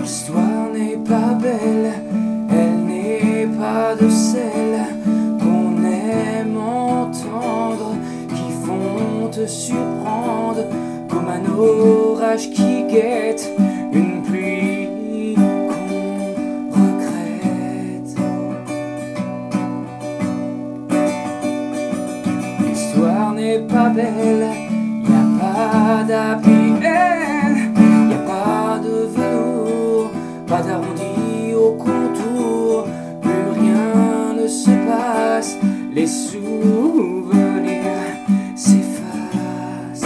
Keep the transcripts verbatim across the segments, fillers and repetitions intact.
L'histoire n'est pas belle, elle n'est pas de celle qu'on aime entendre, qui font te surprendre comme un orage qui guette une pluie qu'on regrette. L'histoire n'est pas belle, y a pas d'happy end, y a pas de velours, pas d'arrondi au contour, plus rien ne se passe, les souvenirs s'effacent.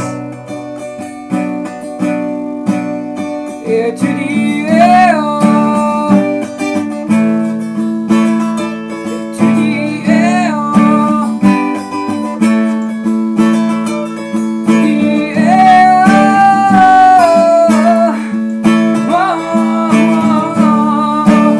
Et tu dis eh oh, et tu dis eh oh, tu dis eh oh, oh, oh.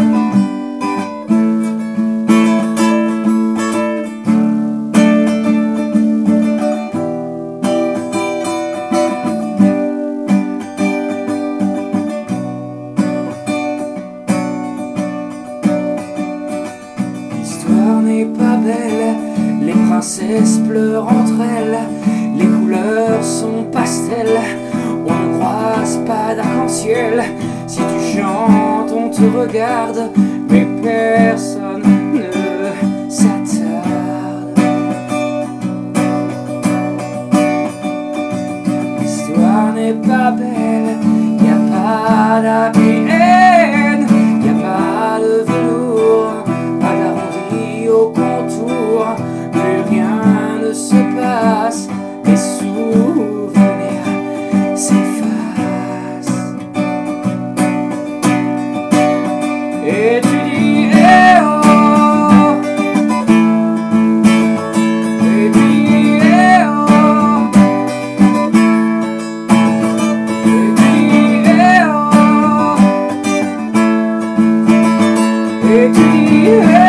L'histoire n'est pas belle, les princesses pleurent entre elles, les couleurs sont pastels, on ne croise pas d'arc-en-ciel. Si tu chantes, on te regarde, mais personne ne s'attarde. L'histoire n'est pas belle, y a pas d'happy end, y a pas de velours, pas d'arrondi au contour, plus rien ne se passe, les souvenirs s'effacent. Et tu dis eh oh, et tu dis eh oh, et tu dis eh oh, et tu dis eh oh.